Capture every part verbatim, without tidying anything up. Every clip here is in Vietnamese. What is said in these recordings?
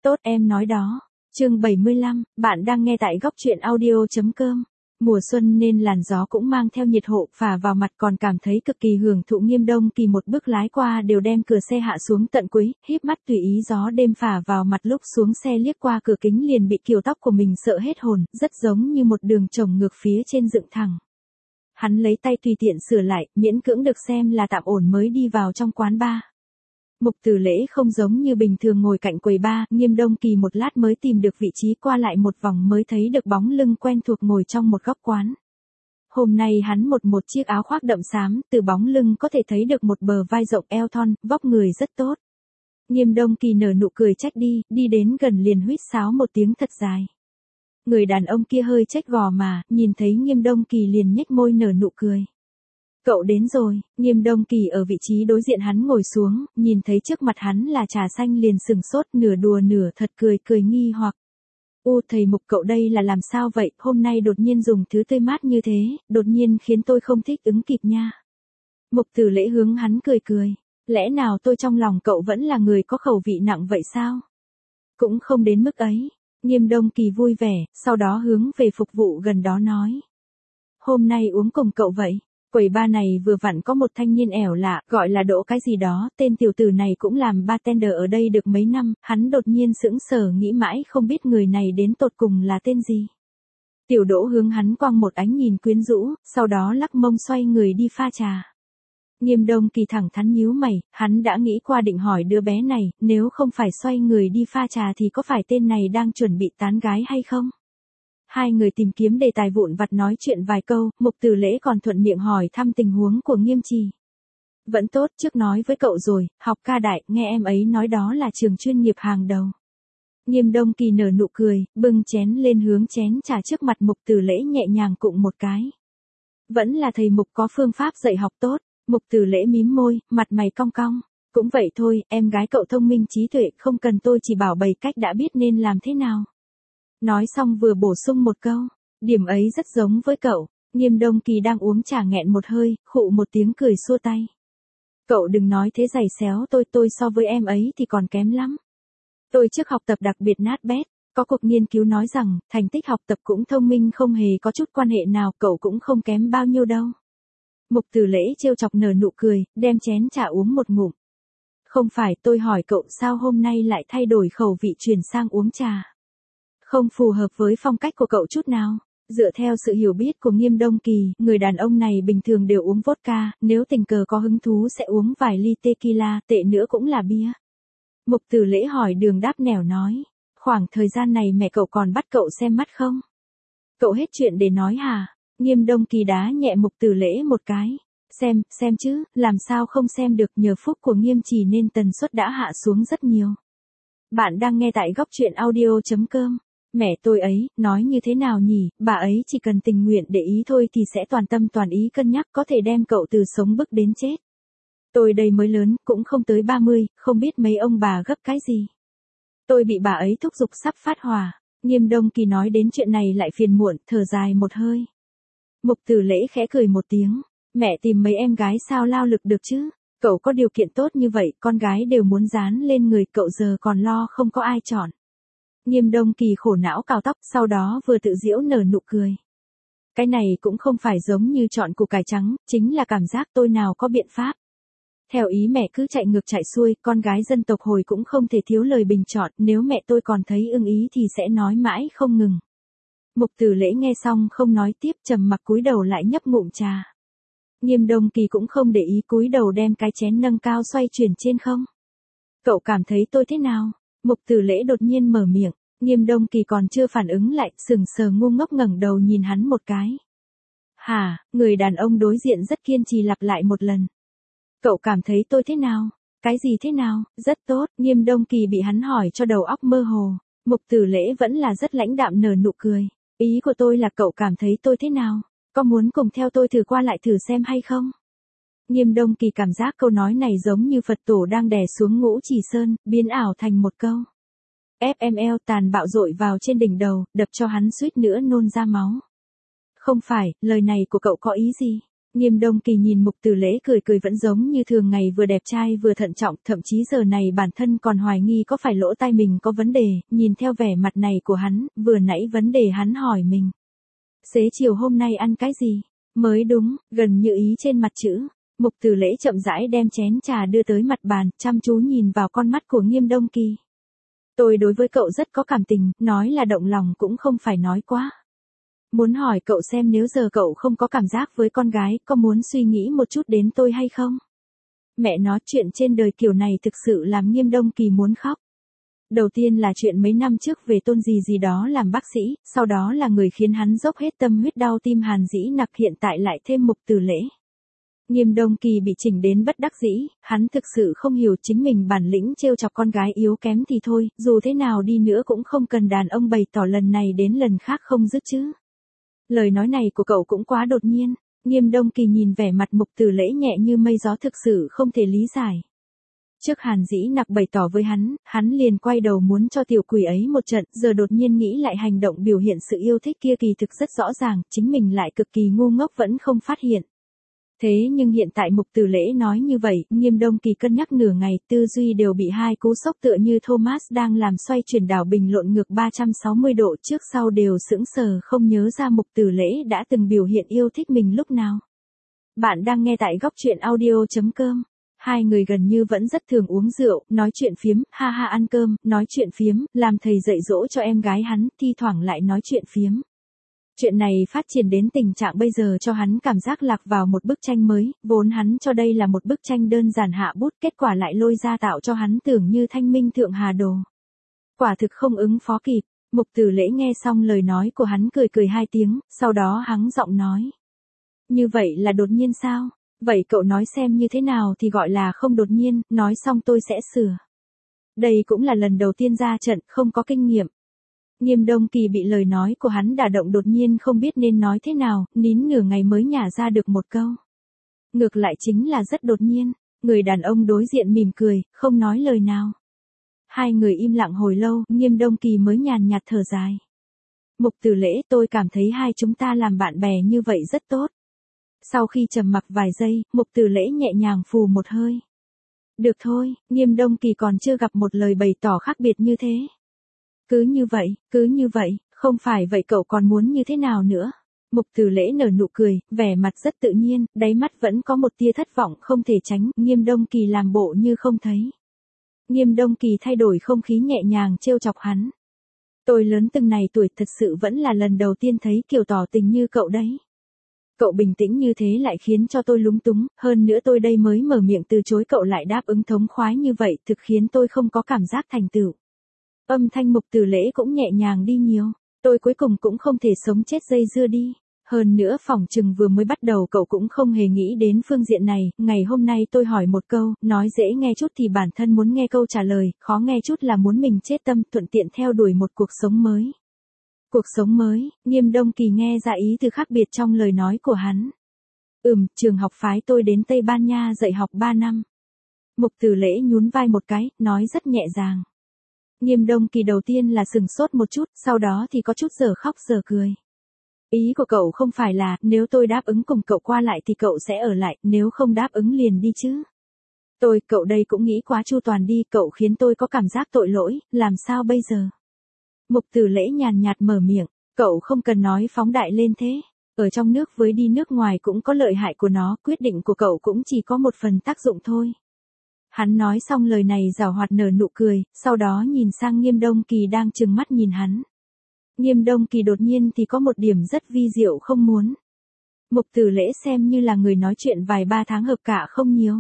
Tốt em nói đó. Chương bảy mươi lăm, bạn đang nghe tại góc truyện audio chấm com. Mùa xuân nên làn gió cũng mang theo nhiệt hộ phả vào mặt, còn cảm thấy cực kỳ hưởng thụ. Nghiêm Đông Kỳ một bước lái qua đều đem cửa xe hạ xuống tận cuối, híp mắt tùy ý gió đêm phả vào mặt, lúc xuống xe liếc qua cửa kính liền bị kiểu tóc của mình sợ hết hồn, rất giống như một đường chồng ngược phía trên dựng thẳng. Hắn lấy tay tùy tiện sửa lại, miễn cưỡng được xem là tạm ổn mới đi vào trong quán bar. Mục Tử Lễ không giống như bình thường ngồi cạnh quầy bar, Nghiêm Đông Kỳ một lát mới tìm được vị trí, qua lại một vòng mới thấy được bóng lưng quen thuộc ngồi trong một góc quán. Hôm nay hắn một một chiếc áo khoác đậm xám, từ bóng lưng có thể thấy được một bờ vai rộng eo thon, vóc người rất tốt. Nghiêm Đông Kỳ nở nụ cười trách đi, đi đến gần liền huýt sáo một tiếng thật dài. Người đàn ông kia hơi chếch gò mà, nhìn thấy Nghiêm Đông Kỳ liền nhếch môi nở nụ cười. Cậu đến rồi. Nghiêm Đông Kỳ ở vị trí đối diện hắn ngồi xuống, nhìn thấy trước mặt hắn là trà xanh liền sừng sốt, nửa đùa nửa thật cười cười nghi hoặc. U thầy Mục, cậu đây là làm sao vậy, hôm nay đột nhiên dùng thứ tươi mát như thế, đột nhiên khiến tôi không thích ứng kịp nha. Mục Tử Lễ hướng hắn cười cười. Lẽ nào tôi trong lòng cậu vẫn là người có khẩu vị nặng vậy sao? Cũng không đến mức ấy. Nghiêm Đông Kỳ vui vẻ, sau đó hướng về phục vụ gần đó nói. Hôm nay uống cùng cậu vậy. Quầy bar này vừa vặn có một thanh niên ẻo lạ, gọi là Đỗ cái gì đó, tên tiểu tử này cũng làm bartender ở đây được mấy năm, hắn đột nhiên sững sờ nghĩ mãi không biết người này đến tột cùng là tên gì. Tiểu Đỗ hướng hắn quăng một ánh nhìn quyến rũ, sau đó lắc mông xoay người đi pha trà. Nghiêm Đông Kỳ thẳng thắn nhíu mày, hắn đã nghĩ qua định hỏi đứa bé này, nếu không phải xoay người đi pha trà thì có phải tên này đang chuẩn bị tán gái hay không? Hai người tìm kiếm đề tài vụn vặt nói chuyện vài câu, Mục Tử Lễ còn thuận miệng hỏi thăm tình huống của Nghiêm Trì. Vẫn tốt, trước nói với cậu rồi, học ca đại, nghe em ấy nói đó là trường chuyên nghiệp hàng đầu. Nghiêm Đông Kỳ nở nụ cười, bưng chén lên hướng chén trà trước mặt Mục Tử Lễ nhẹ nhàng cụng một cái. Vẫn là thầy Mục có phương pháp dạy học tốt. Mục Tử Lễ mím môi, mặt mày cong cong. Cũng vậy thôi, em gái cậu thông minh trí tuệ, không cần tôi chỉ bảo bày cách đã biết nên làm thế nào. Nói xong vừa bổ sung một câu, điểm ấy rất giống với cậu. Nghiêm Đông Kỳ đang uống trà nghẹn một hơi, khụ một tiếng cười xua tay. Cậu đừng nói thế giày xéo tôi, tôi so với em ấy thì còn kém lắm. Tôi trước học tập đặc biệt nát bét, có cuộc nghiên cứu nói rằng, thành tích học tập cũng thông minh không hề có chút quan hệ nào, cậu cũng không kém bao nhiêu đâu. Mục Tử Lễ trêu chọc nở nụ cười, đem chén trà uống một ngụm. Không phải, tôi hỏi cậu sao hôm nay lại thay đổi khẩu vị chuyển sang uống trà. Không phù hợp với phong cách của cậu chút nào. Dựa theo sự hiểu biết của Nghiêm Đông Kỳ, người đàn ông này bình thường đều uống vodka, nếu tình cờ có hứng thú sẽ uống vài ly tequila, tệ nữa cũng là bia. Mục Tử Lễ hỏi đường đáp nẻo nói, khoảng thời gian này mẹ cậu còn bắt cậu xem mắt không? Cậu hết chuyện để nói hả? Nghiêm Đông Kỳ đá nhẹ Mục Tử Lễ một cái. Xem, xem chứ, làm sao không xem được, nhờ phúc của Nghiêm Trì nên tần suất đã hạ xuống rất nhiều. Bạn đang nghe tại góc truyện audio chấm com. Mẹ tôi ấy, nói như thế nào nhỉ, bà ấy chỉ cần tình nguyện để ý thôi thì sẽ toàn tâm toàn ý cân nhắc, có thể đem cậu từ sống bức đến chết. Tôi đây mới lớn, cũng không tới ba mươi, không biết mấy ông bà gấp cái gì. Tôi bị bà ấy thúc giục sắp phát hỏa. Nghiêm Đông Kỳ nói đến chuyện này lại phiền muộn, thở dài một hơi. Mục Tử Lễ khẽ cười một tiếng. Mẹ tìm mấy em gái sao lao lực được chứ? Cậu có điều kiện tốt như vậy, con gái đều muốn dán lên người cậu, giờ còn lo không có ai chọn. Nghiêm Đông Kỳ khổ não cào tóc, sau đó vừa tự giễu nở nụ cười. Cái này cũng không phải giống như chọn củ cải trắng, chính là cảm giác tôi nào có biện pháp. Theo ý mẹ cứ chạy ngược chạy xuôi, con gái dân tộc hồi cũng không thể thiếu lời bình chọn, nếu mẹ tôi còn thấy ưng ý thì sẽ nói mãi không ngừng. Mục Tử Lễ nghe xong không nói tiếp, trầm mặc cúi đầu lại nhấp ngụm trà. Nghiêm Đông Kỳ cũng không để ý, cúi đầu đem cái chén nâng cao xoay chuyển trên không. Cậu cảm thấy tôi thế nào? Mục Tử Lễ đột nhiên mở miệng, Nghiêm Đông Kỳ còn chưa phản ứng lại, sừng sờ ngu ngốc ngẩng đầu nhìn hắn một cái. Hả, người đàn ông đối diện rất kiên trì lặp lại một lần. Cậu cảm thấy tôi thế nào? Cái gì thế nào? Rất tốt. Nghiêm Đông Kỳ bị hắn hỏi cho đầu óc mơ hồ. Mục Tử Lễ vẫn là rất lãnh đạm nở nụ cười. Ý của tôi là cậu cảm thấy tôi thế nào? Có muốn cùng theo tôi thử qua lại thử xem hay không? Nghiêm Đông Kỳ cảm giác câu nói này giống như Phật tổ đang đè xuống Ngũ Chỉ Sơn, biến ảo thành một câu. ép em lờ tàn bạo dội vào trên đỉnh đầu, đập cho hắn suýt nữa nôn ra máu. Không phải, lời này của cậu có ý gì? Nghiêm Đông Kỳ nhìn Mục Tử Lễ cười cười vẫn giống như thường ngày, vừa đẹp trai vừa thận trọng, thậm chí giờ này bản thân còn hoài nghi có phải lỗ tai mình có vấn đề, nhìn theo vẻ mặt này của hắn, vừa nãy vấn đề hắn hỏi mình. Xế chiều hôm nay ăn cái gì? Mới đúng, gần như ý trên mặt chữ. Mục Tử Lễ chậm rãi đem chén trà đưa tới mặt bàn, chăm chú nhìn vào con mắt của Nghiêm Đông Kỳ. Tôi đối với cậu rất có cảm tình, nói là động lòng cũng không phải nói quá. Muốn hỏi cậu xem nếu giờ cậu không có cảm giác với con gái, có muốn suy nghĩ một chút đến tôi hay không? Mẹ nói chuyện trên đời kiểu này thực sự làm Nghiêm Đông Kỳ muốn khóc. Đầu tiên là chuyện mấy năm trước về Tôn gì gì đó làm bác sĩ, sau đó là người khiến hắn dốc hết tâm huyết đau tim Hàn Dĩ Nặc, hiện tại lại thêm Mục Tử Lễ. Nghiêm Đông Kỳ bị chỉnh đến bất đắc dĩ, hắn thực sự không hiểu chính mình bản lĩnh trêu chọc con gái yếu kém thì thôi, dù thế nào đi nữa cũng không cần đàn ông bày tỏ lần này đến lần khác không dứt chứ. Lời nói này của cậu cũng quá đột nhiên. Nghiêm Đông Kỳ nhìn vẻ mặt Mục Tử Lễ nhẹ như mây gió thực sự không thể lý giải. Trước Hàn Dĩ Nặc bày tỏ với hắn, hắn liền quay đầu muốn cho tiểu quỷ ấy một trận, giờ đột nhiên nghĩ lại hành động biểu hiện sự yêu thích kia kỳ thực rất rõ ràng, chính mình lại cực kỳ ngu ngốc vẫn không phát hiện. Thế nhưng hiện tại Mục Tử Lễ nói như vậy, Nghiêm Đông Kỳ cân nhắc nửa ngày, tư duy đều bị hai cú sốc tựa như Thomas đang làm xoay chuyển đảo bình lộn ngược ba trăm sáu mươi độ, trước sau đều sững sờ không nhớ ra Mục Tử Lễ đã từng biểu hiện yêu thích mình lúc nào. Bạn đang nghe tại góc truyện audio.com. Hai người gần như vẫn rất thường uống rượu, nói chuyện phiếm, ha ha ăn cơm, nói chuyện phiếm, làm thầy dạy dỗ cho em gái hắn, thi thoảng lại nói chuyện phiếm. Chuyện này phát triển đến tình trạng bây giờ cho hắn cảm giác lạc vào một bức tranh mới, vốn hắn cho đây là một bức tranh đơn giản hạ bút, kết quả lại lôi ra tạo cho hắn tưởng như thanh minh thượng hà đồ. Quả thực không ứng phó kịp. Mục Tử Lễ nghe xong lời nói của hắn cười cười hai tiếng, sau đó hắng giọng nói. Như vậy là đột nhiên sao? Vậy cậu nói xem như thế nào thì gọi là không đột nhiên, nói xong tôi sẽ sửa. Đây cũng là lần đầu tiên ra trận, không có kinh nghiệm. Nghiêm Đông Kỳ bị lời nói của hắn đả động, đột nhiên không biết nên nói thế nào, nín nửa ngày mới nhả ra được một câu. Ngược lại chính là rất đột nhiên, người đàn ông đối diện mỉm cười, không nói lời nào. Hai người im lặng hồi lâu, Nghiêm Đông Kỳ mới nhàn nhạt thở dài. Mục Tử Lễ, tôi cảm thấy hai chúng ta làm bạn bè như vậy rất tốt. Sau khi trầm mặc vài giây, Mục Tử Lễ nhẹ nhàng phù một hơi. Được thôi, Nghiêm Đông Kỳ còn chưa gặp một lời bày tỏ khác biệt như thế. Cứ như vậy, cứ như vậy, không phải vậy cậu còn muốn như thế nào nữa? Mục Tử Lễ nở nụ cười, vẻ mặt rất tự nhiên, đáy mắt vẫn có một tia thất vọng không thể tránh, Nghiêm Đông Kỳ làm bộ như không thấy. Nghiêm Đông Kỳ thay đổi không khí nhẹ nhàng trêu chọc hắn. Tôi lớn từng này tuổi thật sự vẫn là lần đầu tiên thấy kiểu tỏ tình như cậu đấy. Cậu bình tĩnh như thế lại khiến cho tôi lúng túng, hơn nữa tôi đây mới mở miệng từ chối cậu lại đáp ứng thống khoái như vậy, thực khiến tôi không có cảm giác thành tựu. Âm thanh Mục Tử Lễ cũng nhẹ nhàng đi nhiều, tôi cuối cùng cũng không thể sống chết dây dưa đi. Hơn nữa phỏng chừng vừa mới bắt đầu cậu cũng không hề nghĩ đến phương diện này, ngày hôm nay tôi hỏi một câu, nói dễ nghe chút thì bản thân muốn nghe câu trả lời, khó nghe chút là muốn mình chết tâm, thuận tiện theo đuổi một cuộc sống mới. Cuộc sống mới, Nghiêm Đông Kỳ nghe ra ý từ khác biệt trong lời nói của hắn. Ừm, trường học phái tôi đến Tây Ban Nha dạy học ba năm. Mục Tử Lễ nhún vai một cái, nói rất nhẹ nhàng. Nghiêm Đông Kỳ đầu tiên là sừng sốt một chút, sau đó thì có chút giờ khóc giờ cười. Ý của cậu không phải là, nếu tôi đáp ứng cùng cậu qua lại thì cậu sẽ ở lại, nếu không đáp ứng liền đi chứ. Tôi, cậu đây cũng nghĩ quá chu toàn đi, cậu khiến tôi có cảm giác tội lỗi, làm sao bây giờ? Mục Tử Lễ nhàn nhạt mở miệng, cậu không cần nói phóng đại lên thế. Ở trong nước với đi nước ngoài cũng có lợi hại của nó, quyết định của cậu cũng chỉ có một phần tác dụng thôi. Hắn nói xong lời này giảo hoạt nở nụ cười, sau đó nhìn sang Nghiêm Đông Kỳ đang trừng mắt nhìn hắn. Nghiêm Đông Kỳ đột nhiên thì có một điểm rất vi diệu không muốn. Mục Tử Lễ xem như là người nói chuyện vài ba tháng hợp cả không nhiều.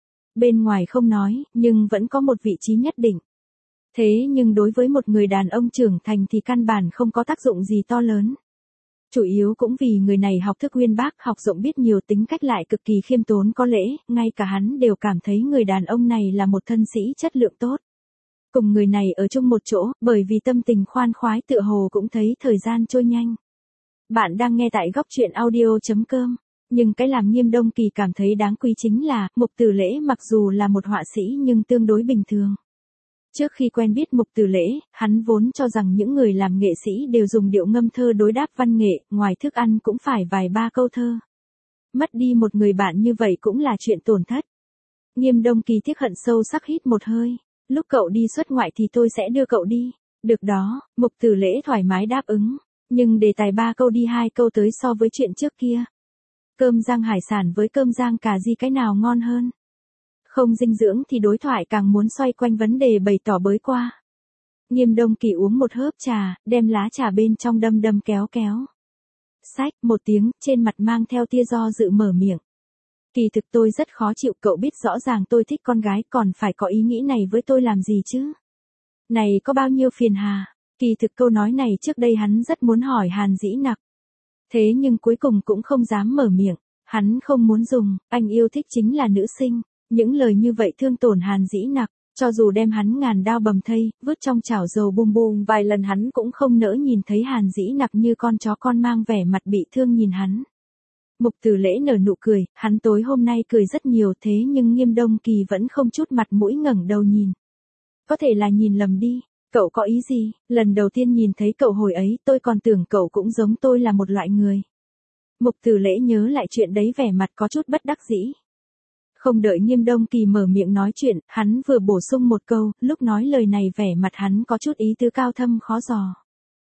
Bên ngoài không nói, nhưng vẫn có một vị trí nhất định. Thế nhưng đối với một người đàn ông trưởng thành thì căn bản không có tác dụng gì to lớn. Chủ yếu cũng vì người này học thức uyên bác, học rộng biết nhiều, tính cách lại cực kỳ khiêm tốn có lễ, ngay cả hắn đều cảm thấy người đàn ông này là một thân sĩ chất lượng tốt. Cùng người này ở chung một chỗ, bởi vì tâm tình khoan khoái tựa hồ cũng thấy thời gian trôi nhanh. Bạn đang nghe tại góc truyện audio.com. Nhưng cái làm Nghiêm Đông Kỳ cảm thấy đáng quý chính là, Mục Tử Lễ mặc dù là một họa sĩ nhưng tương đối bình thường. Trước khi quen biết Mục Tử Lễ, hắn vốn cho rằng những người làm nghệ sĩ đều dùng điệu ngâm thơ đối đáp văn nghệ, ngoài thức ăn cũng phải vài ba câu thơ. Mất đi một người bạn như vậy cũng là chuyện tổn thất. Nghiêm Đông Kỳ tiếc hận sâu sắc hít một hơi. Lúc cậu đi xuất ngoại thì tôi sẽ đưa cậu đi. Được đó, Mục Tử Lễ thoải mái đáp ứng. Nhưng đề tài ba câu đi hai câu tới so với chuyện trước kia. Cơm rang hải sản với cơm rang cà ri cái nào ngon hơn? Không dinh dưỡng thì đối thoại càng muốn xoay quanh vấn đề bày tỏ bới qua. Nghiêm Đông Kỳ uống một hớp trà, đem lá trà bên trong đâm đâm kéo kéo. Xách một tiếng, trên mặt mang theo tia do dự mở miệng. Kỳ thực tôi rất khó chịu, cậu biết rõ ràng tôi thích con gái còn phải có ý nghĩ này với tôi làm gì chứ? Này có bao nhiêu phiền hà? Kỳ thực câu nói này trước đây hắn rất muốn hỏi Hàn Dĩ Nặc. Thế nhưng cuối cùng cũng không dám mở miệng, hắn không muốn dùng, anh yêu thích chính là nữ sinh. Những lời như vậy thương tổn Hàn Dĩ Nặc, cho dù đem hắn ngàn đao bầm thây, vứt trong chảo dầu bùm bùm vài lần hắn cũng không nỡ nhìn thấy Hàn Dĩ Nặc như con chó con mang vẻ mặt bị thương nhìn hắn. Mục Tử Lễ nở nụ cười, hắn tối hôm nay cười rất nhiều thế nhưng Nghiêm Đông Kỳ vẫn không chút mặt mũi ngẩng đầu nhìn. Có thể là nhìn lầm đi, cậu có ý gì? Lần đầu tiên nhìn thấy cậu hồi ấy tôi còn tưởng cậu cũng giống tôi là một loại người. Mục Tử Lễ nhớ lại chuyện đấy vẻ mặt có chút bất đắc dĩ. Không đợi Nghiêm Đông Kỳ mở miệng nói chuyện, hắn vừa bổ sung một câu, lúc nói lời này vẻ mặt hắn có chút ý tứ cao thâm khó dò.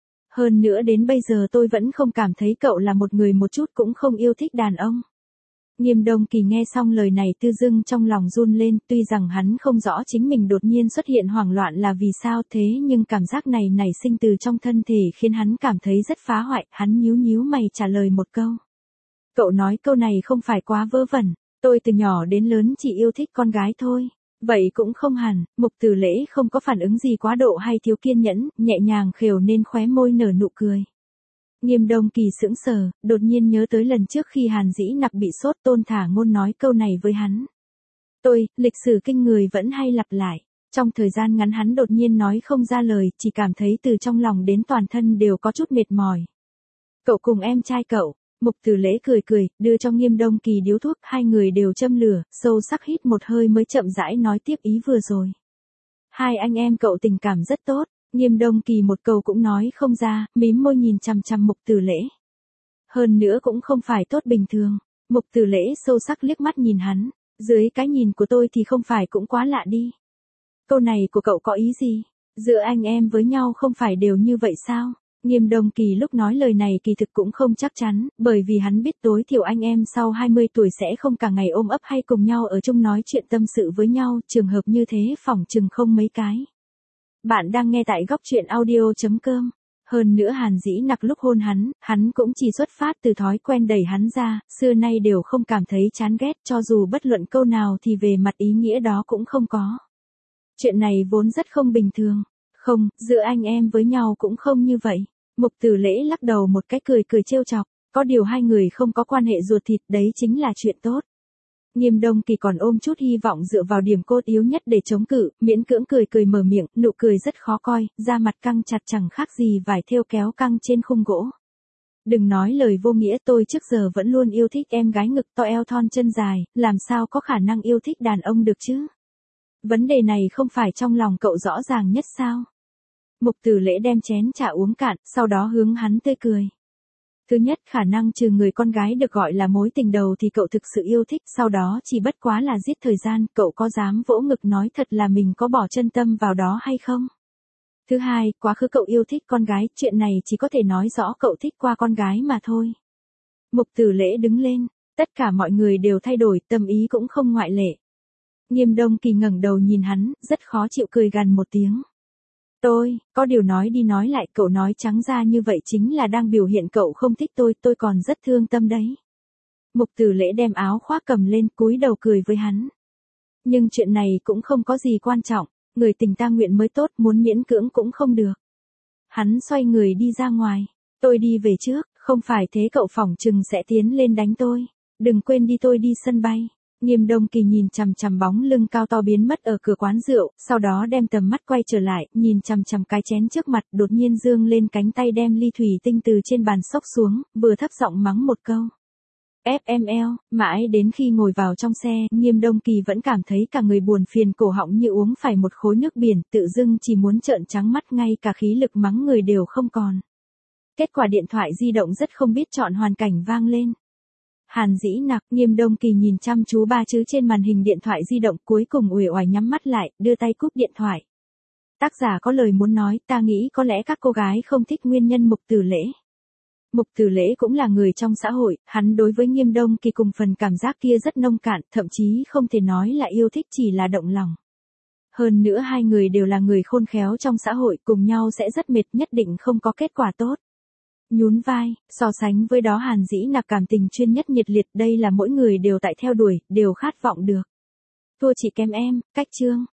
Hơn nữa đến bây giờ tôi vẫn không cảm thấy cậu là một người một chút cũng không yêu thích đàn ông. Nghiêm Đông Kỳ nghe xong lời này tự dưng trong lòng run lên, tuy rằng hắn không rõ chính mình đột nhiên xuất hiện hoảng loạn là vì sao thế nhưng cảm giác này nảy sinh từ trong thân thể khiến hắn cảm thấy rất phá hoại, hắn nhíu nhíu mày trả lời một câu. Cậu nói câu này không phải quá vớ vẩn, tôi từ nhỏ đến lớn chỉ yêu thích con gái thôi. Vậy cũng không hẳn, Mục Tử Lễ không có phản ứng gì quá độ hay thiếu kiên nhẫn, nhẹ nhàng khều nên khóe môi nở nụ cười. Nghiêm Đông Kỳ sững sờ, đột nhiên nhớ tới lần trước khi Hàn Dĩ Nặc bị sốt Tôn Thả Ngôn nói câu này với hắn. Tôi, lịch sử kinh người vẫn hay lặp lại. Trong thời gian ngắn hắn đột nhiên nói không ra lời, chỉ cảm thấy từ trong lòng đến toàn thân đều có chút mệt mỏi. Cậu cùng em trai cậu. Mục Tử Lễ cười cười, đưa cho Nghiêm Đông Kỳ điếu thuốc, hai người đều châm lửa, sâu sắc hít một hơi mới chậm rãi nói tiếp ý vừa rồi. Hai anh em cậu tình cảm rất tốt, Nghiêm Đông Kỳ một câu cũng nói không ra, mím môi nhìn chằm chằm Mục Tử Lễ. Hơn nữa cũng không phải tốt bình thường, Mục Tử Lễ sâu sắc liếc mắt nhìn hắn, dưới cái nhìn của tôi thì không phải cũng quá lạ đi. Câu này của cậu có ý gì? Giữa anh em với nhau không phải đều như vậy sao? Nghiêm Đông Kỳ lúc nói lời này kỳ thực cũng không chắc chắn, bởi vì hắn biết tối thiểu anh em sau hai mươi tuổi sẽ không cả ngày ôm ấp hay cùng nhau ở chung nói chuyện tâm sự với nhau, trường hợp như thế phỏng chừng không mấy cái. Bạn đang nghe tại góc truyện audio chấm com. Hơn nữa Hàn Dĩ Nặc lúc hôn hắn, hắn cũng chỉ xuất phát từ thói quen đẩy hắn ra, xưa nay đều không cảm thấy chán ghét cho dù bất luận câu nào thì về mặt ý nghĩa đó cũng không có. Chuyện này vốn rất không bình thường. Không, giữa anh em với nhau cũng không như vậy. Mục Tử Lễ lắc đầu một cái cười cười trêu chọc, có điều hai người không có quan hệ ruột thịt đấy chính là chuyện tốt. Nghiêm Đông Kỳ còn ôm chút hy vọng dựa vào điểm cốt yếu nhất để chống cự, miễn cưỡng cười cười mở miệng, nụ cười rất khó coi, da mặt căng chặt chẳng khác gì vải thêu kéo căng trên khung gỗ. Đừng nói lời vô nghĩa, tôi trước giờ vẫn luôn yêu thích em gái ngực to eo thon chân dài, làm sao có khả năng yêu thích đàn ông được chứ? Vấn đề này không phải trong lòng cậu rõ ràng nhất sao? Mục Tử Lễ đem chén trà uống cạn, sau đó hướng hắn tươi cười. Thứ nhất, khả năng trừ người con gái được gọi là mối tình đầu thì cậu thực sự yêu thích, sau đó chỉ bất quá là giết thời gian, cậu có dám vỗ ngực nói thật là mình có bỏ chân tâm vào đó hay không? Thứ hai, quá khứ cậu yêu thích con gái, chuyện này chỉ có thể nói rõ cậu thích qua con gái mà thôi. Mục Tử Lễ đứng lên, tất cả mọi người đều thay đổi, tâm ý cũng không ngoại lệ. Nghiêm Đông Kỳ ngẩng đầu nhìn hắn, rất khó chịu cười gằn một tiếng. Tôi, có điều nói đi nói lại, cậu nói trắng ra như vậy chính là đang biểu hiện cậu không thích tôi, tôi còn rất thương tâm đấy. Mục Tử Lễ đem áo khoác cầm lên, cúi đầu cười với hắn. Nhưng chuyện này cũng không có gì quan trọng, người tình ta nguyện mới tốt, muốn miễn cưỡng cũng không được. Hắn xoay người đi ra ngoài, tôi đi về trước, không phải thế cậu phỏng chừng sẽ tiến lên đánh tôi. Đừng quên đi tôi đi sân bay. Nghiêm Đông Kỳ nhìn chằm chằm bóng lưng cao to biến mất ở cửa quán rượu, sau đó đem tầm mắt quay trở lại, nhìn chằm chằm cái chén trước mặt, đột nhiên giương lên cánh tay đem ly thủy tinh từ trên bàn xốc xuống, vừa thấp giọng mắng một câu. ép em lờ, mãi đến khi ngồi vào trong xe, Nghiêm Đông Kỳ vẫn cảm thấy cả người buồn phiền cổ họng như uống phải một khối nước biển, tự dưng chỉ muốn trợn trắng mắt ngay cả khí lực mắng người đều không còn. Kết quả điện thoại di động rất không biết chọn hoàn cảnh vang lên. Hàn Dĩ Nặc, Nghiêm Đông Kỳ nhìn chăm chú ba chữ trên màn hình điện thoại di động, cuối cùng uể oải nhắm mắt lại, đưa tay cúp điện thoại. Tác giả có lời muốn nói, ta nghĩ có lẽ các cô gái không thích nguyên nhân Mục Tử Lễ. Mục Tử Lễ cũng là người trong xã hội, hắn đối với Nghiêm Đông Kỳ cùng phần cảm giác kia rất nông cạn, thậm chí không thể nói là yêu thích, chỉ là động lòng. Hơn nữa hai người đều là người khôn khéo trong xã hội, cùng nhau sẽ rất mệt, nhất định không có kết quả tốt. Nhún vai, so sánh với đó Hàn Dĩ Nặc cảm tình chuyên nhất nhiệt liệt, đây là mỗi người đều tại theo đuổi, đều khát vọng được. Thua chỉ kém em, cách chương.